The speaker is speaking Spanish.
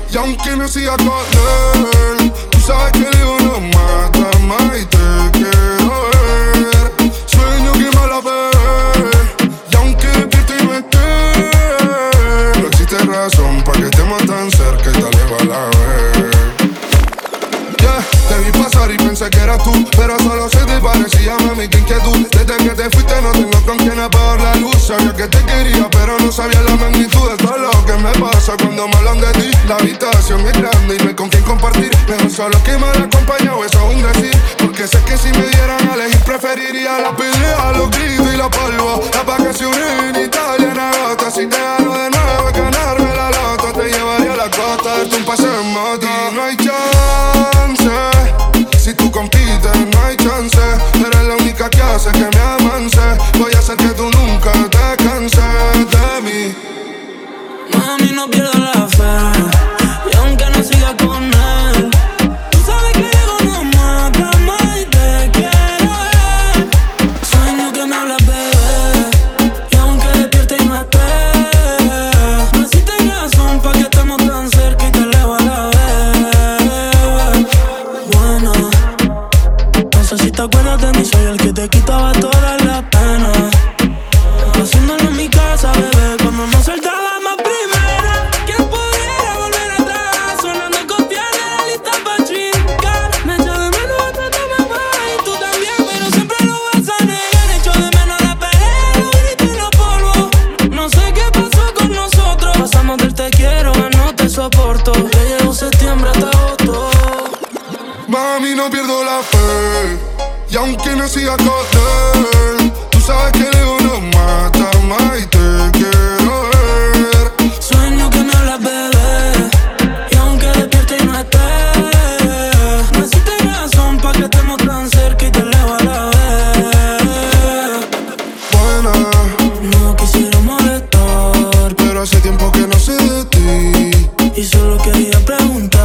Y aunque me siga con él, tú sabes que digo no mata más y te quiero ver. Sueño que me la ve, y aunque despierto y no esté, no existe razón pa' que estemos tan cerca y te alejo a la vez. Yeah, te vi pasar y pensé que eras tú, pero solo se te parecía, mami, qué inquietud. Desde que te fuiste no tengo con quién apagar la luz. Sabía que te quería, pero no sabía la magnitud de todo lo que me pasa cuando me hablan de ti. La habitación es grande y no hay con quién compartir. Mejor solo que mal acompañado, eso es un decir. Porque sé que si me dieran a elegir preferiría la pelea, los gritos y la polvo. Las vacaciones en Italia en agosto. Si te gano de nuevo ganarme la loto, te llevaría a la costa, darte un paseo en moto. No hay chance, si tú compites no hay chance. Eres la única que hace que me avance. Voy a hacer que tú nunca te canses de mí. Mami, no pierdas la fe, y aunque no siga con él, tú sabes que digo no mata más y te quiero ver. Sueño que me hablas, bebé, y aunque despierte y no esté, no existe razón pa' que estemos tan cerca y te alejo a la vez. Bueno, no sé si te acuerdas de mí, soy el que te quitaba todas las penas. Haciéndolo en mi casa, bebé, cuando no soltaba más primera. ¿Quién pudiera volver atrás? Sonando el copiar de la lista pa' chingar. Me echo de menos hasta que me vas y tú también, pero siempre lo vas a negar. Echo de menos la pelea, los gritos y los polvos. No sé qué pasó con nosotros. Pasamos del te quiero a no te soporto. Ya llegó septiembre hasta agosto. Mami, no pierdo la fe, y aunque no siga con él, tú sabes que digo no mata más y te quiero ver. Sueño que me hablas, bebé, y aunque despierte y no esté, no existe razón pa' que estemos tan cerca y te alejo a la vez. Buena, No quisiera molestar, pero hace tiempo que no sé de ti. y solo quería preguntar